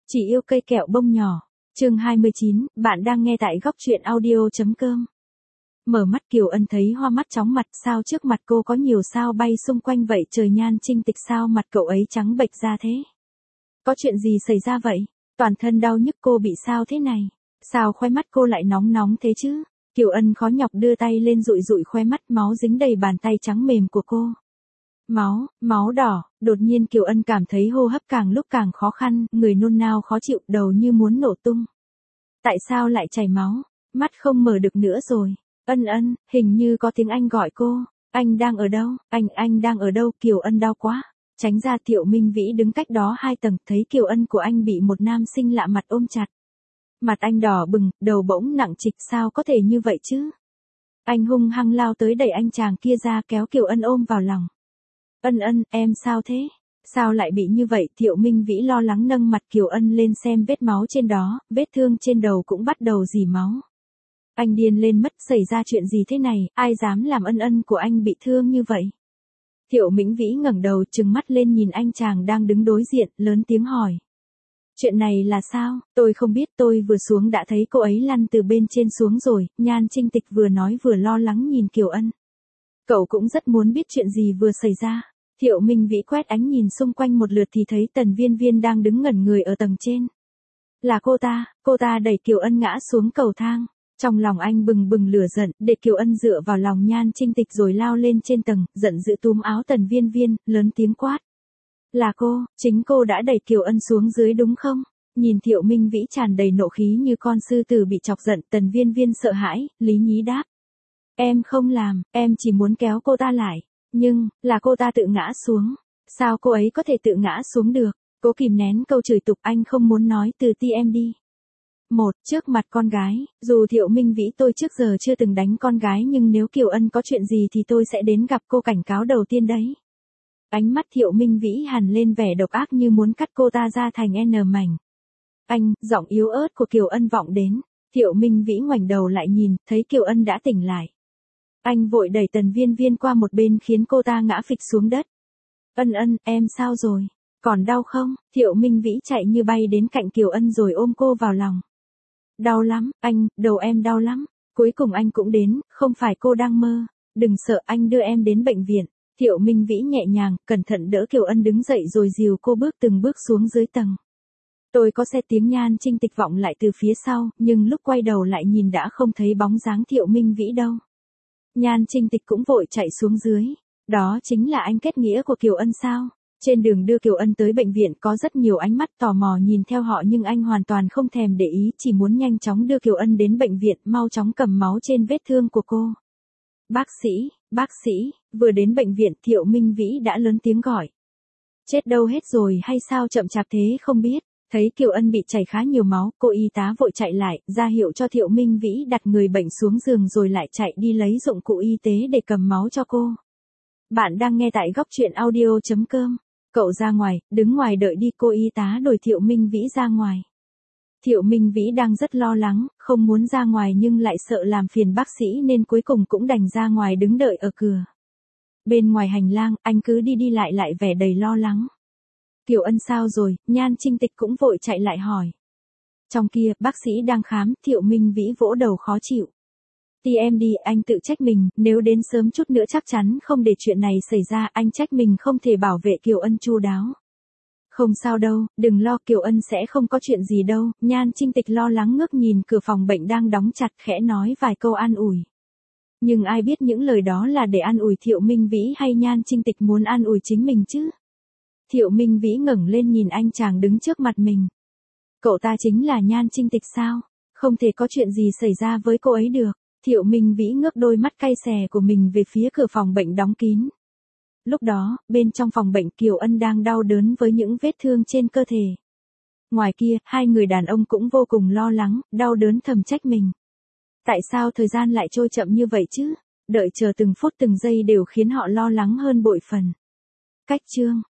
Chỉ yêu cây kẹo bông nhỏ. Chương 29, bạn đang nghe tại góc truyện audio.com. Mở mắt Kiều Ân thấy hoa mắt chóng mặt, sao trước mặt cô có nhiều sao bay xung quanh vậy trời, Nhan Trinh Tịch sao mặt cậu ấy trắng bệch ra thế? Có chuyện gì xảy ra vậy? Toàn thân đau nhức, cô bị sao thế này? Sao khóe mắt cô lại nóng nóng thế chứ? Kiều Ân khó nhọc đưa tay lên dụi dụi khóe mắt, máu dính đầy bàn tay trắng mềm của cô. Máu đỏ, đột nhiên Kiều Ân cảm thấy hô hấp càng lúc càng khó khăn, người nôn nao khó chịu, đầu như muốn nổ tung. Tại sao lại chảy máu? Mắt không mở được nữa rồi. Ân, hình như có tiếng Anh gọi cô. Anh đang ở đâu? Anh đang ở đâu? Kiều Ân đau quá. Tránh ra, Thiệu Minh Vĩ đứng cách đó 2 tầng, thấy Kiều Ân của anh bị một nam sinh lạ mặt ôm chặt. Mặt anh đỏ bừng, đầu bỗng nặng trịch, sao có thể như vậy chứ? Anh hung hăng lao tới đẩy anh chàng kia ra, kéo Kiều Ân ôm vào lòng. Ân, em sao thế? Sao lại bị như vậy? Thiệu Minh Vĩ lo lắng nâng mặt Kiều Ân lên xem vết máu trên đó, vết thương trên đầu cũng bắt đầu rỉ máu. Anh điên lên mất, xảy ra chuyện gì thế này, ai dám làm Ân của anh bị thương như vậy? Thiệu Minh Vĩ ngẩng đầu trừng mắt lên nhìn anh chàng đang đứng đối diện, lớn tiếng hỏi. Chuyện này là sao? Tôi không biết, tôi vừa xuống đã thấy cô ấy lăn từ bên trên xuống rồi. Nhan Trinh Tịch vừa nói vừa lo lắng nhìn Kiều Ân. Cậu cũng rất muốn biết chuyện gì vừa xảy ra. Thiệu Minh Vĩ quét ánh nhìn xung quanh một lượt thì thấy Tần Viên Viên đang đứng ngẩn người ở tầng trên. Là cô ta đẩy Kiều Ân ngã xuống cầu thang. Trong lòng anh bừng bừng lửa giận, để Kiều Ân dựa vào lòng Nhan Trinh Tịch rồi lao lên trên tầng, giận dữ túm áo Tần Viên Viên, lớn tiếng quát. Là cô, chính cô đã đẩy Kiều Ân xuống dưới đúng không? Nhìn Thiệu Minh Vĩ tràn đầy nộ khí như con sư tử bị chọc giận, Tần Viên Viên sợ hãi, lý nhí đáp. Em không làm, em chỉ muốn kéo cô ta lại. Nhưng, là cô ta tự ngã xuống. Sao cô ấy có thể tự ngã xuống được? Cố kìm nén câu chửi tục, anh không muốn nói từ ti em đi. Trước mặt con gái, dù Thiệu Minh Vĩ tôi trước giờ chưa từng đánh con gái nhưng nếu Kiều Ân có chuyện gì thì tôi sẽ đến gặp cô cảnh cáo đầu tiên đấy. Ánh mắt Thiệu Minh Vĩ hằn lên vẻ độc ác như muốn cắt cô ta ra thành N mảnh. Anh, giọng yếu ớt của Kiều Ân vọng đến. Thiệu Minh Vĩ ngoảnh đầu lại nhìn, thấy Kiều Ân đã tỉnh lại. Anh vội đẩy Tần Viên Viên qua một bên khiến cô ta ngã phịch xuống đất. Ân, em sao rồi? Còn đau không? Thiệu Minh Vĩ chạy như bay đến cạnh Kiều Ân rồi ôm cô vào lòng. Đau lắm, anh, đầu em đau lắm. Cuối cùng anh cũng đến, không phải cô đang mơ. Đừng sợ, anh đưa em đến bệnh viện. Thiệu Minh Vĩ nhẹ nhàng, cẩn thận đỡ Kiều Ân đứng dậy rồi dìu cô bước từng bước xuống dưới tầng. Tôi có nghe tiếng Nhan Trinh Tịch vọng lại từ phía sau, nhưng lúc quay đầu lại nhìn đã không thấy bóng dáng Thiệu Minh Vĩ đâu. Nhan Trinh Tịch cũng vội chạy xuống dưới. Đó chính là anh kết nghĩa của Kiều Ân sao? Trên đường đưa Kiều Ân tới bệnh viện có rất nhiều ánh mắt tò mò nhìn theo họ nhưng anh hoàn toàn không thèm để ý, chỉ muốn nhanh chóng đưa Kiều Ân đến bệnh viện, mau chóng cầm máu trên vết thương của cô. Bác sĩ, vừa đến bệnh viện Thiệu Minh Vĩ đã lớn tiếng gọi. Chết đâu hết rồi hay sao chậm chạp thế không biết. Thấy Kiều Ân bị chảy khá nhiều máu, cô y tá vội chạy lại, ra hiệu cho Thiệu Minh Vĩ đặt người bệnh xuống giường rồi lại chạy đi lấy dụng cụ y tế để cầm máu cho cô. Bạn đang nghe tại góc truyện audio.com. Cậu ra ngoài, đứng ngoài đợi đi, cô y tá đuổi Thiệu Minh Vĩ ra ngoài. Thiệu Minh Vĩ đang rất lo lắng, không muốn ra ngoài nhưng lại sợ làm phiền bác sĩ nên cuối cùng cũng đành ra ngoài đứng đợi ở cửa. Bên ngoài hành lang, anh cứ đi lại vẻ đầy lo lắng. Kiều Ân sao rồi? Nhan Trinh Tịch cũng vội chạy lại hỏi. Trong kia, bác sĩ đang khám, Thiệu Minh Vĩ vỗ đầu khó chịu. Ti em đi, anh tự trách mình, nếu đến sớm chút nữa chắc chắn không để chuyện này xảy ra, anh trách mình không thể bảo vệ Kiều Ân chu đáo. Không sao đâu, đừng lo, Kiều Ân sẽ không có chuyện gì đâu. Nhan Trinh Tịch lo lắng ngước nhìn cửa phòng bệnh đang đóng chặt, khẽ nói vài câu an ủi. Nhưng ai biết những lời đó là để an ủi Thiệu Minh Vĩ hay Nhan Trinh Tịch muốn an ủi chính mình chứ? Thiệu Minh Vĩ ngẩng lên nhìn anh chàng đứng trước mặt mình. Cậu ta chính là Nhan Trinh Tịch sao? Không thể có chuyện gì xảy ra với cô ấy được. Thiệu Minh Vĩ ngước đôi mắt cay xè của mình về phía cửa phòng bệnh đóng kín. Lúc đó, bên trong phòng bệnh Kiều Ân đang đau đớn với những vết thương trên cơ thể. Ngoài kia, hai người đàn ông cũng vô cùng lo lắng, đau đớn thầm trách mình. Tại sao thời gian lại trôi chậm như vậy chứ? Đợi chờ từng phút từng giây đều khiến họ lo lắng hơn bội phần. Cách chương